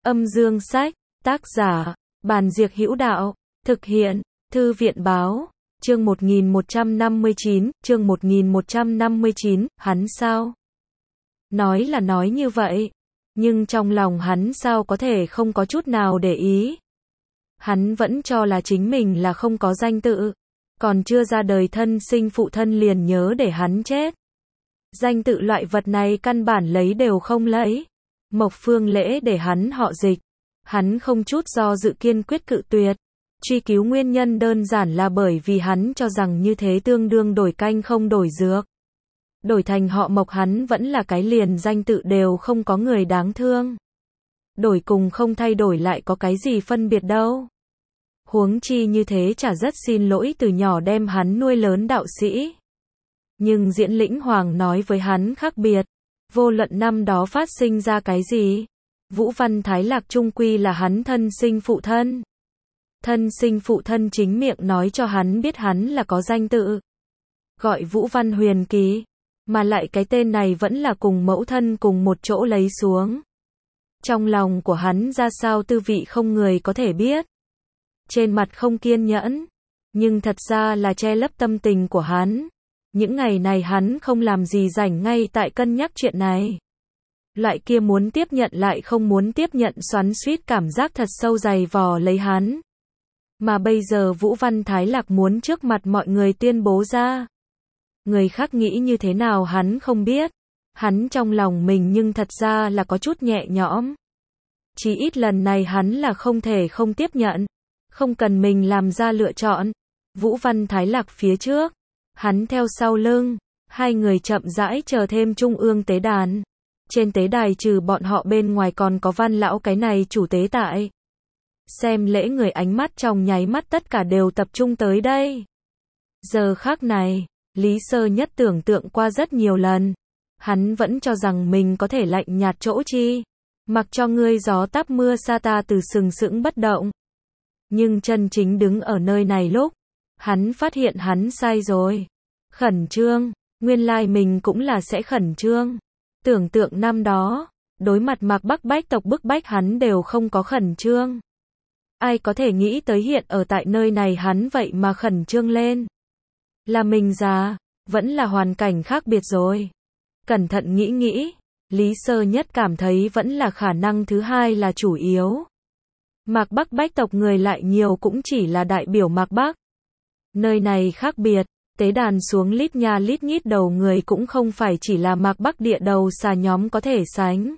Âm dương sách, tác giả, Bàn Diệc Hữu Đạo, thực hiện, Thư viện báo, chương 1159, hắn sao? Nói là nói như vậy, nhưng trong lòng hắn sao có thể không có chút nào để ý. Hắn vẫn cho là chính mình là không có danh tự, còn chưa ra đời thân sinh phụ thân liền nhớ để hắn chết. Danh tự loại vật này căn bản lấy đều không lấy. Mộc Phương Lễ để hắn họ Dịch, hắn không chút do dự kiên quyết cự tuyệt. Truy cứu nguyên nhân đơn giản là bởi vì hắn cho rằng như thế tương đương đổi canh không đổi dược. Đổi thành họ Mộc hắn vẫn là cái liền danh tự đều không có người đáng thương. Đổi cùng không thay đổi lại có cái gì phân biệt đâu. Huống chi như thế chả rất xin lỗi từ nhỏ đem hắn nuôi lớn đạo sĩ. Nhưng Diễn Lĩnh Hoàng nói với hắn khác biệt. Vô luận năm đó phát sinh ra cái gì, Vũ Văn Thái Lạc chung quy là hắn thân sinh phụ thân. Thân sinh phụ thân chính miệng nói cho hắn biết hắn là có danh tự. Gọi Vũ Văn Huyền Kỳ, mà lại cái tên này vẫn là cùng mẫu thân cùng một chỗ lấy xuống. Trong lòng của hắn ra sao tư vị không người có thể biết. Trên mặt không kiên nhẫn, nhưng thật ra là che lấp tâm tình của hắn. Những ngày này hắn không làm gì rảnh ngay tại cân nhắc chuyện này. Loại kia muốn tiếp nhận lại không muốn tiếp nhận xoắn xuýt cảm giác thật sâu dày vò lấy hắn. Mà bây giờ Vũ Văn Thái Lạc muốn trước mặt mọi người tuyên bố ra. Người khác nghĩ như thế nào hắn không biết. Hắn trong lòng mình nhưng thật ra là có chút nhẹ nhõm. Chỉ ít lần này hắn là không thể không tiếp nhận. Không cần mình làm ra lựa chọn. Vũ Văn Thái Lạc phía trước. Hắn theo sau lưng, hai người chậm rãi chờ thêm trung ương tế đàn. Trên tế đài trừ bọn họ bên ngoài còn có Văn lão cái này chủ tế tại. Xem lễ người ánh mắt trong nháy mắt tất cả đều tập trung tới đây. Giờ khác này, Lý Sơ Nhất tưởng tượng qua rất nhiều lần. Hắn vẫn cho rằng mình có thể lạnh nhạt chỗ chi. Mặc cho ngươi gió táp mưa sa ta từ sừng sững bất động. Nhưng chân chính đứng ở nơi này lúc. Hắn phát hiện hắn sai rồi. Khẩn trương, nguyên lai mình cũng là sẽ khẩn trương. Tưởng tượng năm đó, đối mặt Mạc Bắc bách tộc bức bách hắn đều không có khẩn trương. Ai có thể nghĩ tới hiện ở tại nơi này hắn vậy mà khẩn trương lên. Là mình già, vẫn là hoàn cảnh khác biệt rồi. Cẩn thận nghĩ, Lý Sơ Nhất cảm thấy vẫn là khả năng thứ hai là chủ yếu. Mạc Bắc bách tộc người lại nhiều cũng chỉ là đại biểu Mạc Bắc. Nơi này khác biệt, tế đàn xuống lít nha lít nhít đầu người cũng không phải chỉ là Mạc Bắc địa đầu xà nhóm có thể sánh.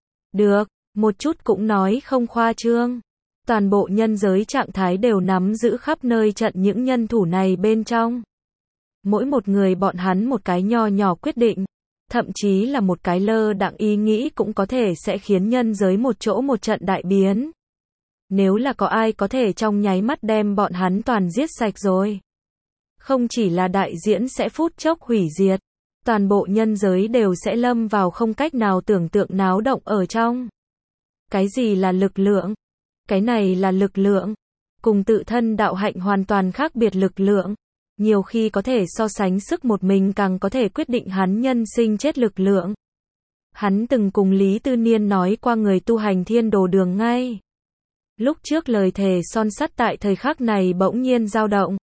Được, một chút cũng nói không khoa trương. Toàn bộ nhân giới trạng thái đều nắm giữ khắp nơi trận những nhân thủ này bên trong. Mỗi một người bọn hắn một cái nho nhỏ quyết định, thậm chí là một cái lơ đãng ý nghĩ cũng có thể sẽ khiến nhân giới một chỗ một trận đại biến. Nếu là có ai có thể trong nháy mắt đem bọn hắn toàn giết sạch rồi. Không chỉ là đại diễn sẽ phút chốc hủy diệt, toàn bộ nhân giới đều sẽ lâm vào không cách nào tưởng tượng náo động ở trong. Cái gì là lực lượng? Cái này là lực lượng. Cùng tự thân đạo hạnh hoàn toàn khác biệt lực lượng. Nhiều khi có thể so sánh sức một mình càng có thể quyết định hắn nhân sinh chết lực lượng. Hắn từng cùng Lý Tư Niên nói qua người tu hành thiên đồ đường ngay. Lúc trước lời thề son sắt tại thời khắc này bỗng nhiên dao động.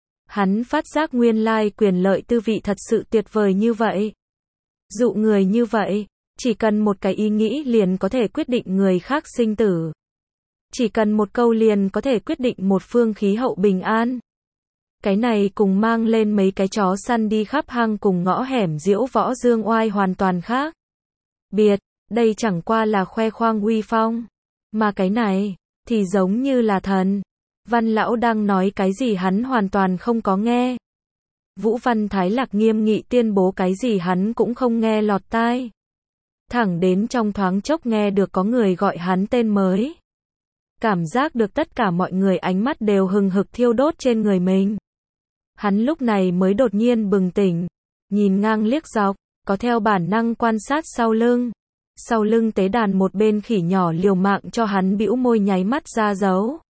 Hắn phát giác nguyên lai quyền lợi tư vị thật sự tuyệt vời như vậy. Dụ người như vậy, chỉ cần một cái ý nghĩ liền có thể quyết định người khác sinh tử. Chỉ cần một câu liền có thể quyết định một phương khí hậu bình an. Cái này cùng mang lên mấy cái chó săn đi khắp hang cùng ngõ hẻm diễu võ dương oai hoàn toàn khác biệt, đây chẳng qua là khoe khoang uy phong. Mà cái này, thì giống như là thần. Văn lão đang nói cái gì hắn hoàn toàn không có nghe. Vũ Văn Thái Lạc nghiêm nghị tuyên bố cái gì hắn cũng không nghe lọt tai. Thẳng đến trong thoáng chốc nghe được có người gọi hắn tên mới. Cảm giác được tất cả mọi người ánh mắt đều hừng hực thiêu đốt trên người mình. Hắn lúc này mới đột nhiên bừng tỉnh. Nhìn ngang liếc dọc, có theo bản năng quan sát sau lưng. Sau lưng tế đàn một bên khỉ nhỏ liều mạng cho hắn bĩu môi nháy mắt ra dấu.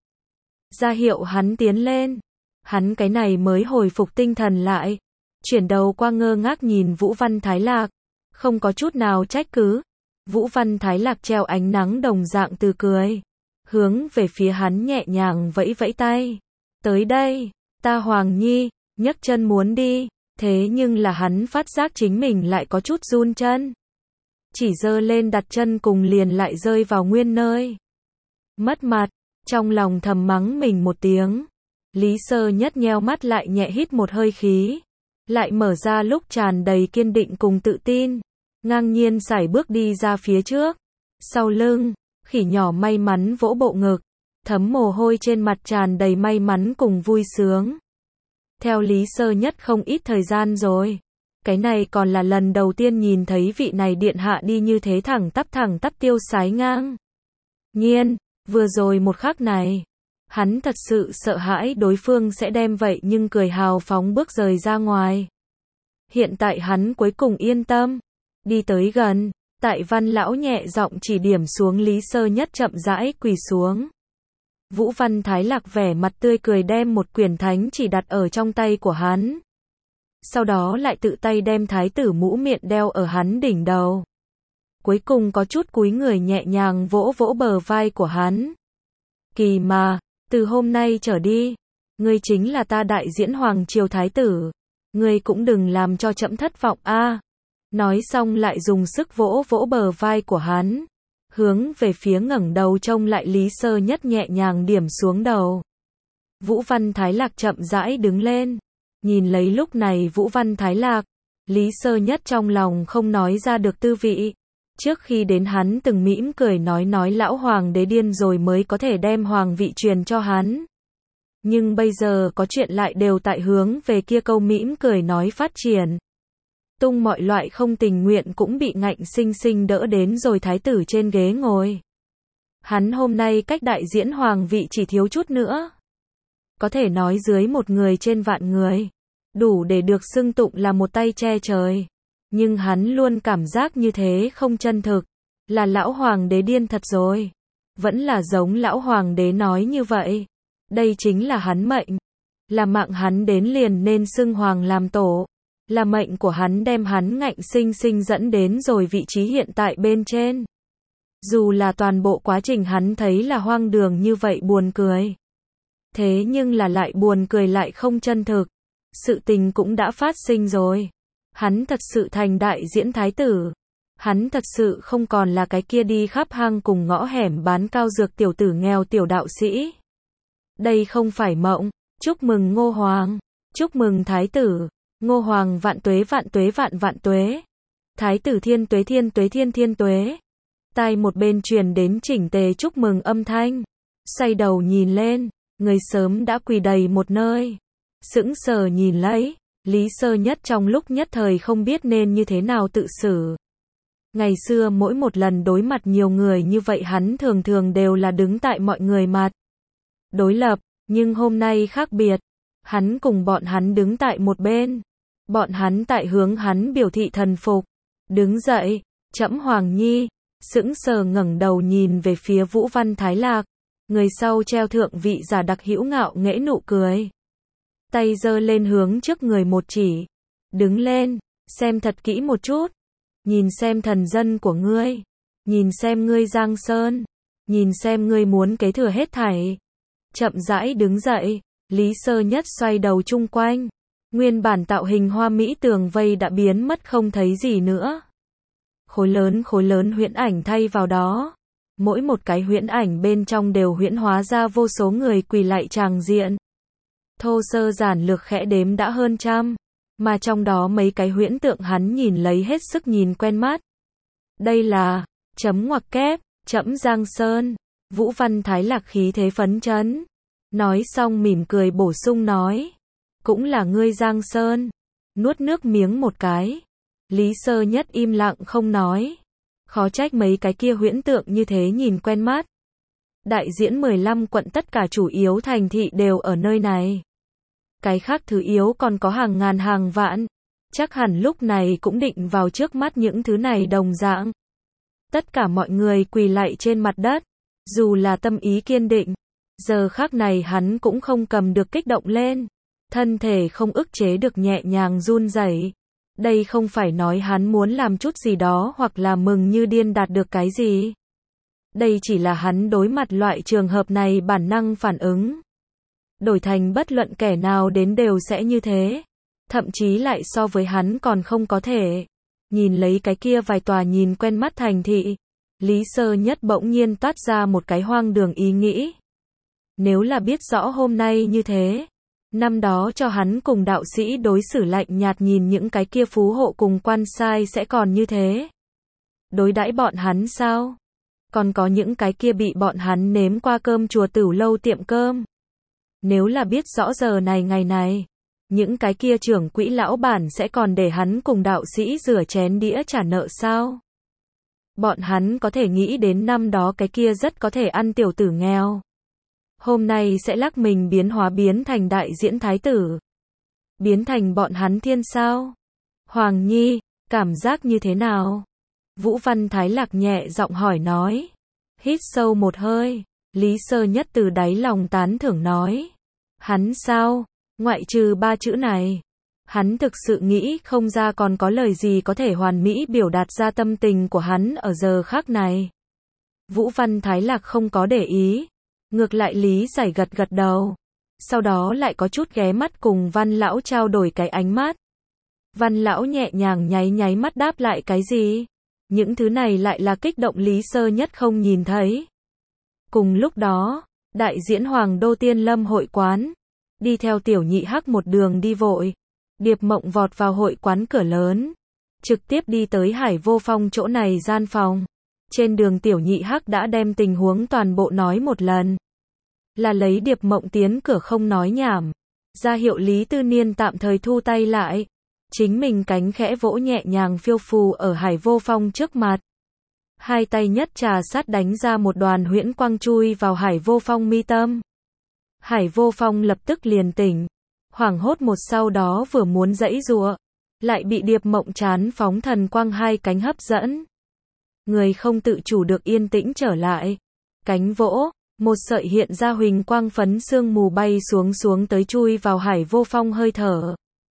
Ra hiệu hắn tiến lên. Hắn cái này mới hồi phục tinh thần lại. Chuyển đầu qua ngơ ngác nhìn Vũ Văn Thái Lạc. Không có chút nào trách cứ. Vũ Văn Thái Lạc treo ánh nắng đồng dạng từ cười. Hướng về phía hắn nhẹ nhàng vẫy vẫy tay. Tới đây, ta Hoàng Nhi, nhấc chân muốn đi. Thế nhưng là hắn phát giác chính mình lại có chút run chân. Chỉ giơ lên đặt chân cùng liền lại rơi vào nguyên nơi. Mất mặt, trong lòng thầm mắng mình một tiếng. Lý Sơ Nhất nheo mắt lại nhẹ hít một hơi khí. Lại mở ra lúc tràn đầy kiên định cùng tự tin. Ngang nhiên sải bước đi ra phía trước. Sau lưng, khỉ nhỏ may mắn vỗ bộ ngực. Thấm mồ hôi trên mặt tràn đầy may mắn cùng vui sướng. Theo Lý Sơ Nhất không ít thời gian rồi. Cái này còn là lần đầu tiên nhìn thấy vị này điện hạ đi như thế thẳng tắp tiêu sái ngang. Nhiên, vừa rồi một khắc này, hắn thật sự sợ hãi đối phương sẽ đem vậy nhưng cười hào phóng bước rời ra ngoài. Hiện tại hắn cuối cùng yên tâm, đi tới gần, tại Văn lão nhẹ giọng chỉ điểm xuống Lý Sơ Nhất chậm rãi quỳ xuống. Vũ Văn Thái Lạc vẻ mặt tươi cười đem một quyển thánh chỉ đặt ở trong tay của hắn. Sau đó lại tự tay đem thái tử mũ miệng đeo ở hắn đỉnh đầu. Cuối cùng có chút cúi người nhẹ nhàng vỗ vỗ bờ vai của hắn. Kỳ mà, từ hôm nay trở đi, ngươi chính là ta đại diễn hoàng triều thái tử. Ngươi cũng đừng làm cho trẫm thất vọng a. Nói xong lại dùng sức vỗ vỗ bờ vai của hắn. Hướng về phía ngẩng đầu trông lại Lý Sơ Nhất nhẹ nhàng điểm xuống đầu. Vũ Văn Thái Lạc chậm rãi đứng lên. Nhìn lấy lúc này Vũ Văn Thái Lạc, Lý Sơ Nhất trong lòng không nói ra được tư vị. Trước khi đến hắn từng mỉm cười nói lão hoàng đế điên rồi mới có thể đem hoàng vị truyền cho hắn. Nhưng bây giờ có chuyện lại đều tại hướng về kia câu mỉm cười nói phát triển. Tung mọi loại không tình nguyện cũng bị ngạnh sinh sinh đỡ đến rồi thái tử trên ghế ngồi. Hắn hôm nay cách đại diễn hoàng vị chỉ thiếu chút nữa. Có thể nói dưới một người trên vạn người. Đủ để được xưng tụng là một tay che trời. Nhưng hắn luôn cảm giác như thế không chân thực. Là lão hoàng đế điên thật rồi. Vẫn là giống lão hoàng đế nói như vậy. Đây chính là hắn mệnh. Là mạng hắn đến liền nên xưng hoàng làm tổ. Là mệnh của hắn đem hắn ngạnh sinh sinh dẫn đến rồi vị trí hiện tại bên trên. Dù là toàn bộ quá trình hắn thấy là hoang đường như vậy buồn cười. Thế nhưng là lại buồn cười lại không chân thực. Sự tình cũng đã phát sinh rồi. Hắn thật sự thành đại diễn thái tử. Hắn thật sự không còn là cái kia đi khắp hang cùng ngõ hẻm bán cao dược tiểu tử nghèo tiểu đạo sĩ. Đây không phải mộng. Chúc mừng Ngô Hoàng. Chúc mừng thái tử. Ngô Hoàng vạn tuế vạn tuế vạn vạn tuế. Thái tử thiên tuế thiên tuế thiên thiên tuế. Tai một bên truyền đến chỉnh tề chúc mừng âm thanh. Xoay đầu nhìn lên, người sớm đã quỳ đầy một nơi. Sững sờ nhìn lấy, Lý Sơ Nhất trong lúc nhất thời không biết nên như thế nào tự xử. Ngày xưa mỗi một lần đối mặt nhiều người như vậy hắn thường thường đều là đứng tại mọi người mặt. Đối lập, nhưng hôm nay khác biệt. Hắn cùng bọn hắn đứng tại một bên. Bọn hắn tại hướng hắn biểu thị thần phục. Đứng dậy, trẫm Hoàng Nhi, sững sờ ngẩng đầu nhìn về phía Vũ Văn Thái Lạc. Người sau treo thượng vị giả đặc hữu ngạo nghễ nụ cười. Tay giơ lên hướng trước người một chỉ. Đứng lên, xem thật kỹ một chút. Nhìn xem thần dân của ngươi. Nhìn xem ngươi Giang Sơn. Nhìn xem ngươi muốn kế thừa hết thảy. Chậm rãi đứng dậy, Lý Sơ Nhất xoay đầu chung quanh. Nguyên bản tạo hình hoa mỹ tường vây đã biến mất không thấy gì nữa. Khối lớn huyễn ảnh thay vào đó. Mỗi một cái huyễn ảnh bên trong đều huyễn hóa ra vô số người quỳ lạy tràng diện. Thô sơ giản lược khẽ đếm đã hơn trăm. Mà trong đó mấy cái huyễn tượng hắn nhìn lấy hết sức nhìn quen mắt. Đây là, chấm ngoặc kép, trẫm Giang Sơn. Vũ Văn Thái Lạc khí thế phấn chấn. Nói xong mỉm cười bổ sung nói. Cũng là ngươi Giang Sơn. Nuốt nước miếng một cái. Lý Sơ Nhất im lặng không nói. Khó trách mấy cái kia huyễn tượng như thế nhìn quen mắt. Đại diễn 15 quận tất cả chủ yếu thành thị đều ở nơi này. Cái khác thứ yếu còn có hàng ngàn hàng vạn. Chắc hẳn lúc này cũng định vào trước mắt những thứ này đồng dạng. Tất cả mọi người quỳ lạy trên mặt đất. Dù là tâm ý kiên định. Giờ khắc này hắn cũng không cầm được kích động lên. Thân thể không ức chế được nhẹ nhàng run rẩy. Đây không phải nói hắn muốn làm chút gì đó hoặc là mừng như điên đạt được cái gì. Đây chỉ là hắn đối mặt loại trường hợp này bản năng phản ứng. Đổi thành bất luận kẻ nào đến đều sẽ như thế. Thậm chí lại so với hắn còn không có thể. Nhìn lấy cái kia vài tòa nhìn quen mắt thành thị, Lý Sơ Nhất bỗng nhiên toát ra một cái hoang đường ý nghĩ. Nếu là biết rõ hôm nay như thế, năm đó cho hắn cùng đạo sĩ đối xử lạnh nhạt nhìn những cái kia phú hộ cùng quan sai sẽ còn như thế. Đối đãi bọn hắn sao? Còn có những cái kia bị bọn hắn nếm qua cơm chùa Tửu Lâu tiệm cơm. Nếu là biết rõ giờ này ngày này, những cái kia trưởng quỹ lão bản sẽ còn để hắn cùng đạo sĩ rửa chén đĩa trả nợ sao? Bọn hắn có thể nghĩ đến năm đó cái kia rất có thể ăn tiểu tử nghèo. Hôm nay sẽ lắc mình biến hóa biến thành đại diễn thái tử. Biến thành bọn hắn thiên sao? Hoàng Nhi, cảm giác như thế nào? Vũ Văn Thái Lạc nhẹ giọng hỏi nói. Hít sâu một hơi, Lý Sơ Nhất từ đáy lòng tán thưởng nói. Hắn sao? Ngoại trừ ba chữ này, hắn thực sự nghĩ không ra còn có lời gì có thể hoàn mỹ biểu đạt ra tâm tình của hắn ở giờ khắc này. Vũ Văn Thái Lạc không có để ý, ngược lại Lý Giải gật gật đầu. Sau đó lại có chút ghé mắt cùng Văn Lão trao đổi cái ánh mắt. Văn Lão nhẹ nhàng nháy nháy mắt đáp lại cái gì? Những thứ này lại là kích động Lý Sơ Nhất không nhìn thấy. Cùng lúc đó, đại diễn Hoàng Đô Tiên Lâm hội quán, đi theo Tiểu Nhị Hắc một đường đi vội. Điệp Mộng vọt vào hội quán cửa lớn, trực tiếp đi tới Hải Vô Phong chỗ này gian phòng. Trên đường Tiểu Nhị Hắc đã đem tình huống toàn bộ nói một lần. Là lấy Điệp Mộng tiến cửa không nói nhảm, ra hiệu Lý Tư Niên tạm thời thu tay lại. Chính mình cánh khẽ vỗ nhẹ nhàng phiêu phù ở Hải Vô Phong trước mặt. Hai tay nhất trà sát đánh ra một đoàn huyễn quang chui vào Hải Vô Phong mi tâm. Hải Vô Phong lập tức liền tỉnh, hoảng hốt một sau đó vừa muốn giãy giụa, lại bị Điệp Mộng chán phóng thần quang hai cánh hấp dẫn. Người không tự chủ được yên tĩnh trở lại. Cánh vỗ, một sợi hiện ra huỳnh quang phấn sương mù bay xuống tới chui vào Hải Vô Phong hơi thở.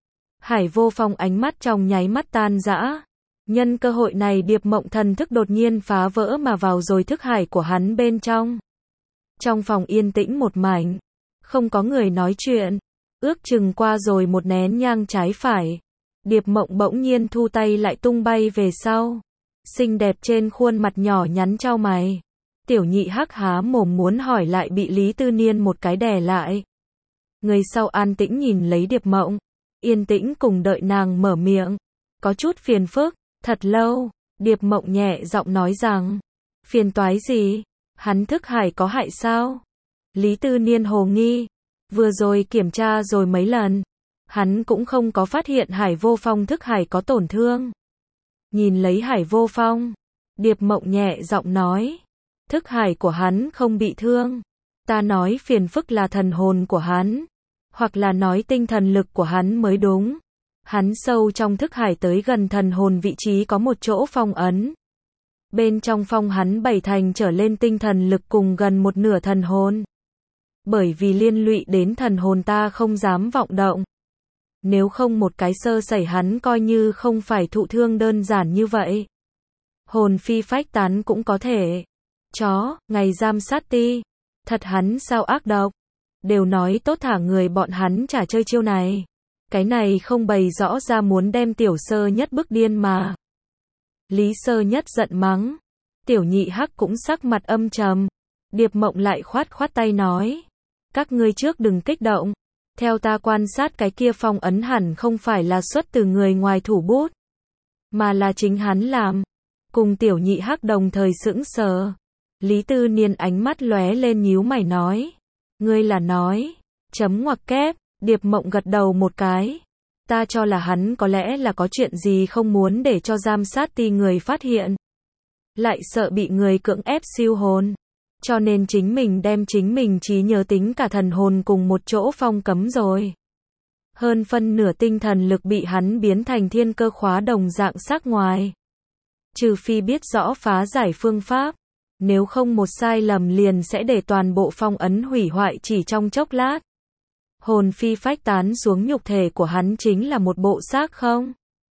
Hải Vô Phong ánh mắt trong nháy mắt tan rã. Nhân cơ hội này Điệp Mộng thần thức đột nhiên phá vỡ mà vào rồi thức hải của hắn bên trong. Trong phòng yên tĩnh một mảnh, không có người nói chuyện. Ước chừng qua rồi một nén nhang trái phải, Điệp Mộng bỗng nhiên thu tay lại tung bay về sau. Xinh đẹp trên khuôn mặt nhỏ nhắn chau mày. Tiểu Nhị Hắc há mồm muốn hỏi lại bị Lý Tư Niên một cái đè lại. Người sau an tĩnh nhìn lấy Điệp Mộng, yên tĩnh cùng đợi nàng mở miệng. Có chút phiền phức, thật lâu, Điệp Mộng nhẹ giọng nói rằng. Phiền toái gì? Hắn thức hải có hại sao? Lý Tư Niên hồ nghi. Vừa rồi kiểm tra rồi mấy lần, hắn cũng không có phát hiện Hải Vô Phong thức hải có tổn thương. Nhìn lấy Hải Vô Phong, Điệp Mộng nhẹ giọng nói. Thức hải của hắn không bị thương. Ta nói phiền phức là thần hồn của hắn. Hoặc là nói tinh thần lực của hắn mới đúng. Hắn sâu trong thức hải tới gần thần hồn vị trí có một chỗ phong ấn. Bên trong phong hắn 7 thành trở lên tinh thần lực cùng gần một nửa thần hồn. Bởi vì liên lụy đến thần hồn ta không dám vọng động. Nếu không một cái sơ sẩy hắn coi như không phải thụ thương đơn giản như vậy. Hồn phi phách tán cũng có thể. Chó, ngày giam sát ti. Thật hắn sao ác độc. Đều nói tốt thả người bọn hắn chả chơi chiêu này. Cái này không bày rõ ra muốn đem Tiểu Sơ Nhất bức điên mà. Lý Sơ Nhất giận mắng. Tiểu Nhị Hắc cũng sắc mặt âm trầm. Điệp Mộng lại khoát khoát tay nói. Các ngươi trước đừng kích động. Theo ta quan sát cái kia phong ấn hẳn không phải là xuất từ người ngoài thủ bút, mà là chính hắn làm. Cùng Tiểu Nhị Hắc đồng thời sững sờ. Lý Tư Niên ánh mắt lóe lên nhíu mày nói. Ngươi là nói. Chấm ngoặc kép. Điệp Mộng gật đầu một cái. Ta cho là hắn có lẽ là có chuyện gì không muốn để cho giám sát ti người phát hiện. Lại sợ bị người cưỡng ép siêu hồn. Cho nên chính mình đem chính mình trí nhớ tính cả thần hồn cùng một chỗ phong cấm rồi. Hơn phân nửa tinh thần lực bị hắn biến thành thiên cơ khóa đồng dạng sắc ngoài. Trừ phi biết rõ phá giải phương pháp. Nếu không một sai lầm liền sẽ để toàn bộ phong ấn hủy hoại chỉ trong chốc lát. Hồn phi phách tán xuống nhục thể của hắn chính là một bộ xác không?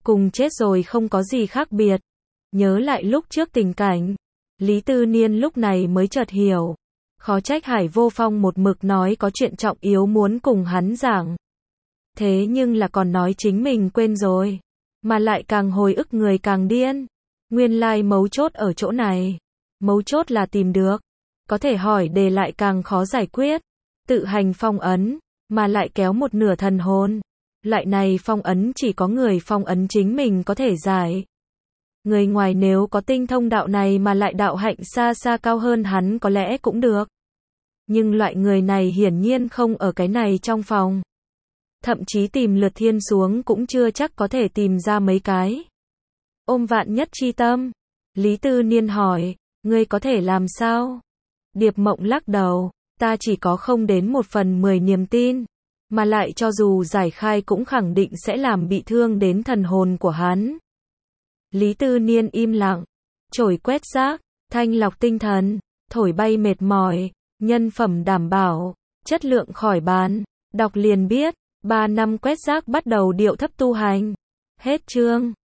cùng chết rồi không có gì khác biệt. Nhớ lại lúc trước tình cảnh, Lý Tư Niên lúc này mới chợt hiểu. Khó trách Hải Vô Phong một mực nói có chuyện trọng yếu muốn cùng hắn giảng. Thế nhưng là còn nói chính mình quên rồi. Mà lại càng hồi ức người càng điên. Nguyên lai mấu chốt ở chỗ này. Mấu chốt là tìm được. Có thể hỏi đề lại càng khó giải quyết. Tự hành phong ấn, mà lại kéo một nửa thần hồn. Loại này phong ấn chỉ có người phong ấn chính mình có thể giải. Người ngoài nếu có tinh thông đạo này mà lại đạo hạnh xa xa cao hơn hắn có lẽ cũng được. Nhưng loại người này hiển nhiên không ở cái này trong phòng. Thậm chí tìm lượt thiên xuống cũng chưa chắc có thể tìm ra mấy cái. Ôm vạn nhất chi tâm. Lý Tư Niên hỏi, ngươi có thể làm sao? Điệp Mộng lắc đầu, ta chỉ có không đến 1/10 niềm tin. Mà lại cho dù giải khai cũng khẳng định sẽ làm bị thương đến thần hồn của hắn. Lý Tư Niên im lặng, chổi quét rác, thanh lọc tinh thần, thổi bay mệt mỏi, nhân phẩm đảm bảo, chất lượng khỏi bàn, đọc liền biết, 3 năm quét rác bắt đầu điệu thấp tu hành. Hết chương.